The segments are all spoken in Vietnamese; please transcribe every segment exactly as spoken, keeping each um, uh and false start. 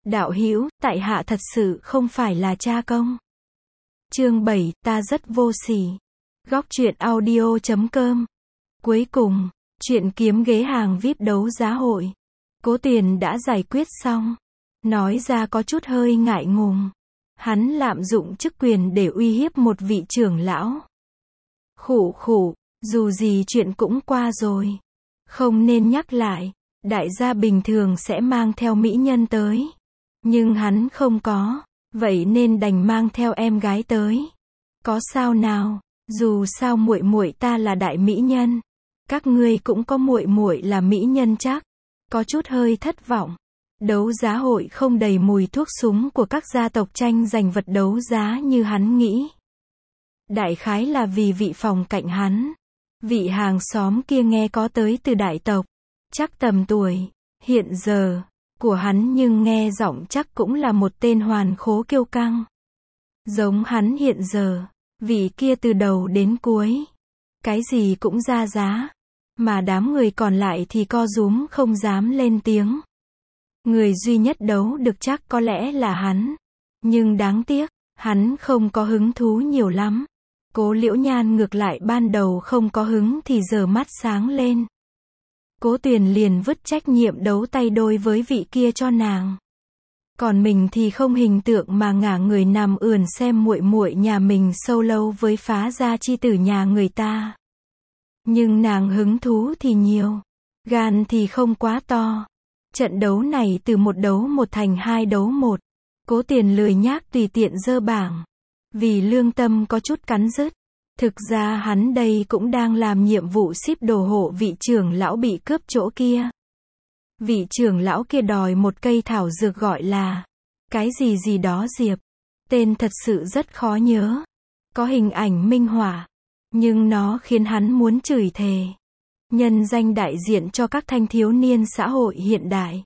Đạo hữu, tại hạ thật sự không phải là cha công. Chương bảy, ta rất vô sỉ. Góc truyện audio chấm com. Cuối cùng, chuyện kiếm ghế hàng vi ai pi đấu giá hội. Cố Tuyền đã giải quyết xong. Nói ra có chút hơi ngại ngùng. Hắn lạm dụng chức quyền để uy hiếp một vị trưởng lão. Khụ khụ, dù gì chuyện cũng qua rồi. Không nên nhắc lại. Đại gia bình thường sẽ mang theo mỹ nhân tới. Nhưng hắn không có. Vậy nên đành mang theo em gái tới. Có sao nào, dù sao muội muội ta là đại mỹ nhân. Các ngươi cũng có muội muội là mỹ nhân chắc. Có chút hơi thất vọng. Đấu giá hội không đầy mùi thuốc súng của các gia tộc tranh giành vật đấu giá như hắn nghĩ. Đại khái là vì vị phòng cạnh hắn. Vị hàng xóm kia nghe có tới từ đại tộc. Chắc tầm tuổi, hiện giờ, của hắn nhưng nghe giọng chắc cũng là một tên hoàn khố kiêu căng. Giống hắn hiện giờ, vị kia từ đầu đến cuối. Cái gì cũng ra giá. Mà đám người còn lại thì co rúm không dám lên tiếng. Người duy nhất đấu được chắc có lẽ là hắn. Nhưng đáng tiếc, hắn không có hứng thú nhiều lắm. Cố Liễu Nhan ngược lại ban đầu không có hứng thì giờ mắt sáng lên. Cố Tuyền liền vứt trách nhiệm đấu tay đôi với vị kia cho nàng. Còn mình thì không hình tượng mà ngả người nằm ườn xem muội muội nhà mình solo với phá gia chi tử nhà người ta. Nhưng nàng hứng thú thì nhiều. Gan thì không quá to. Trận đấu này từ một đấu một thành hai đấu một. Cố Tuyền lười nhác tùy tiện dơ bảng. Vì lương tâm có chút cắn rứt. Thực ra hắn đây cũng đang làm nhiệm vụ ship đồ hộ vị trưởng lão bị cướp chỗ kia. Vị trưởng lão kia đòi một cây thảo dược gọi là cái gì gì đó diệp. Tên thật sự rất khó nhớ. Có hình ảnh minh họa. Nhưng nó khiến hắn muốn chửi thề. Nhân danh đại diện cho các thanh thiếu niên xã hội hiện đại.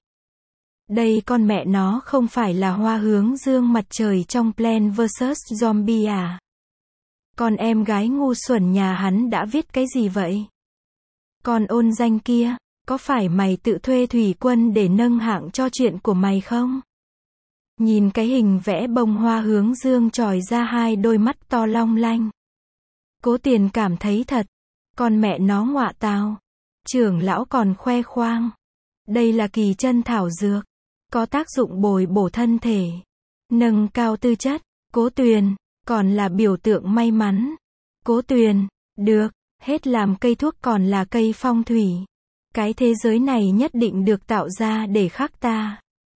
Đây con mẹ nó không phải là hoa hướng dương mặt trời trong Plants versus. Zombie à? Con em gái ngu xuẩn nhà hắn đã viết cái gì vậy? Còn ôn danh kia, có phải mày tự thuê thủy quân để nâng hạng cho chuyện của mày không? Nhìn cái hình vẽ bông hoa hướng dương chòi ra hai đôi mắt to long lanh. Cố Tiền cảm thấy thật. Con mẹ nó ngọa tào. Trưởng lão còn khoe khoang. Đây là kỳ chân thảo dược. Có tác dụng bồi bổ thân thể. Nâng cao tư chất. Cố Tuyền. Còn là biểu tượng may mắn. Cố Tuyền. Được. Hết làm cây thuốc còn là cây phong thủy. Cái thế giới này nhất định được tạo ra để khắc ta.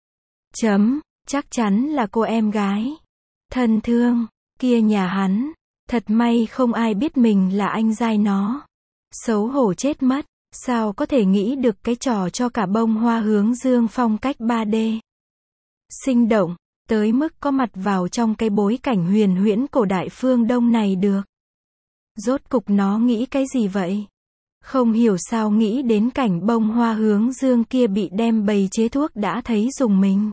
Chấm. Chắc chắn là cô em gái. Thân thương. Kia nhà hắn. Thật may không ai biết mình là anh giai nó. Xấu hổ chết mất. Sao có thể nghĩ được cái trò cho cả bông hoa hướng dương phong cách ba D. Sinh động. Tới mức có mặt vào trong cái bối cảnh huyền huyễn cổ đại phương Đông này được. Rốt cục nó nghĩ cái gì vậy? Không hiểu sao nghĩ đến cảnh bông hoa hướng dương kia bị đem bầy chế thuốc đã thấy dùng mình.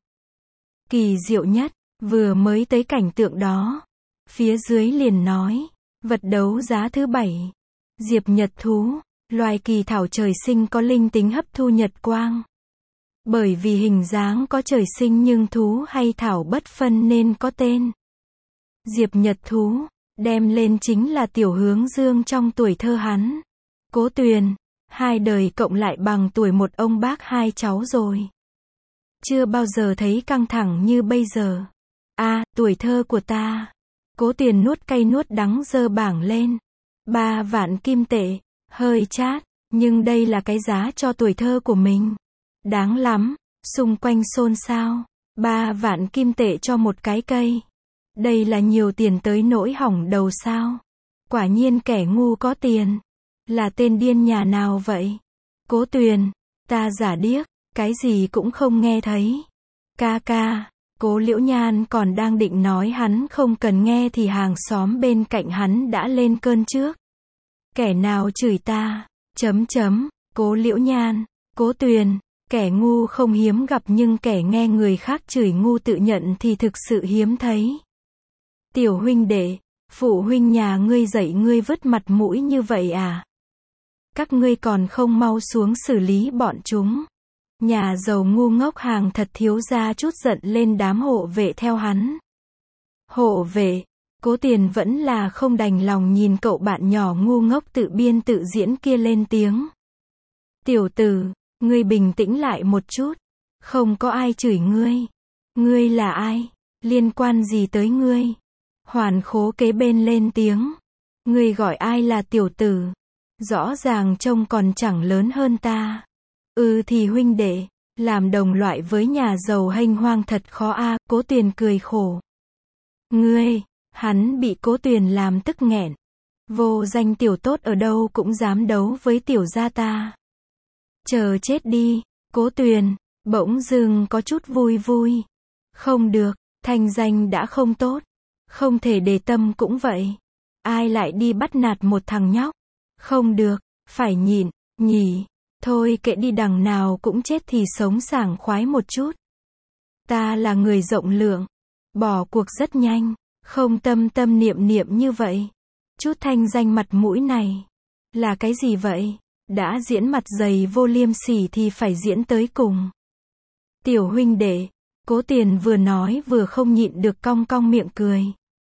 Kỳ diệu nhất, vừa mới tới cảnh tượng đó. Phía dưới liền nói, vật đấu giá thứ bảy. Diệp nhật thú, loài kỳ thảo trời sinh có linh tính hấp thu nhật quang. Bởi vì hình dáng có trời sinh nhưng thú hay thảo bất phân nên có tên. Diệp nhật thú, đem lên chính là tiểu hướng dương trong tuổi thơ hắn. Cố Tuyền, hai đời cộng lại bằng tuổi một ông bác hai cháu rồi. Chưa bao giờ thấy căng thẳng như bây giờ. À, tuổi thơ của ta. Cố Tuyền nuốt cay nuốt đắng giơ bảng lên. Ba vạn kim tệ, hơi chát, nhưng đây là cái giá cho tuổi thơ của mình. Đáng lắm, xung quanh xôn xao. Ba vạn kim tệ cho một cái cây. Đây là nhiều tiền tới nỗi hỏng đầu sao. Quả nhiên kẻ ngu có tiền. Là tên điên nhà nào vậy? Cố Tuyền, ta giả điếc, cái gì cũng không nghe thấy. Ca ca, Cố Liễu Nhan còn đang định nói hắn không cần nghe thì hàng xóm bên cạnh hắn đã lên cơn trước. Kẻ nào chửi ta? Chấm chấm, Cố Liễu Nhan, Cố Tuyền, kẻ ngu không hiếm gặp nhưng kẻ nghe người khác chửi ngu tự nhận thì thực sự hiếm thấy. Tiểu huynh đệ, phụ huynh nhà ngươi dạy ngươi vứt mặt mũi như vậy à? Các ngươi còn không mau xuống xử lý bọn chúng. Nhà giàu ngu ngốc hàng thật thiếu gia chút giận lên đám hộ vệ theo hắn. Hộ vệ, Cố Tiền vẫn là không đành lòng nhìn cậu bạn nhỏ ngu ngốc tự biên tự diễn kia lên tiếng. Tiểu tử, ngươi bình tĩnh lại một chút. Không có ai chửi ngươi. Ngươi là ai? Liên quan gì tới ngươi? Hoàn Khố kế bên lên tiếng. Ngươi gọi ai là tiểu tử? Rõ ràng trông còn chẳng lớn hơn ta. Ừ thì huynh đệ, làm đồng loại với nhà giàu hênh hoang thật khó a. Cố Tuyền cười khổ. Ngươi, hắn bị Cố Tuyền làm tức nghẹn. Vô danh tiểu tốt ở đâu cũng dám đấu với tiểu gia ta. Chờ chết đi, Cố Tuyền, bỗng dưng có chút vui vui. Không được, thanh danh đã không tốt. Không thể để tâm cũng vậy. Ai lại đi bắt nạt một thằng nhóc? Không được, phải nhịn, nhỉ. Thôi kệ đi, đằng nào cũng chết thì sống sảng khoái một chút. Ta là người rộng lượng. Bỏ cuộc rất nhanh. Không tâm tâm niệm niệm như vậy. Chút thanh danh mặt mũi này. Là cái gì vậy? Đã diễn mặt dày vô liêm sỉ thì phải diễn tới cùng. Tiểu huynh đệ, Cố Tiền vừa nói vừa không nhịn được cong cong miệng cười.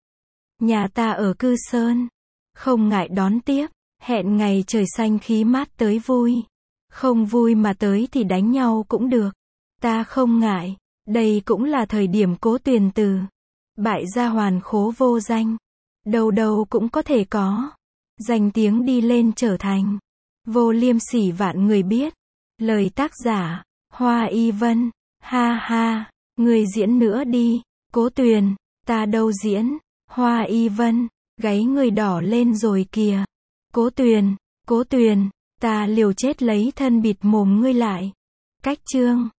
Nhà ta ở Cư Sơn. Không ngại đón tiếp. Hẹn ngày trời xanh khí mát tới vui. Không vui mà tới thì đánh nhau cũng được. Ta không ngại. Đây cũng là thời điểm Cố Tuyền từ bại gia Hoàn Khố vô danh. Đâu đâu cũng có thể có. Danh tiếng đi lên trở thành vô liêm sỉ vạn người biết. Lời tác giả, Hoa Y Vân. Ha ha, người diễn nữa đi. Cố Tuyền, ta đâu diễn. Hoa Y Vân, gáy người đỏ lên rồi kìa. Cố Tuyền, Cố Tuyền, ta liều chết lấy thân bịt mồm ngươi lại. Cách chương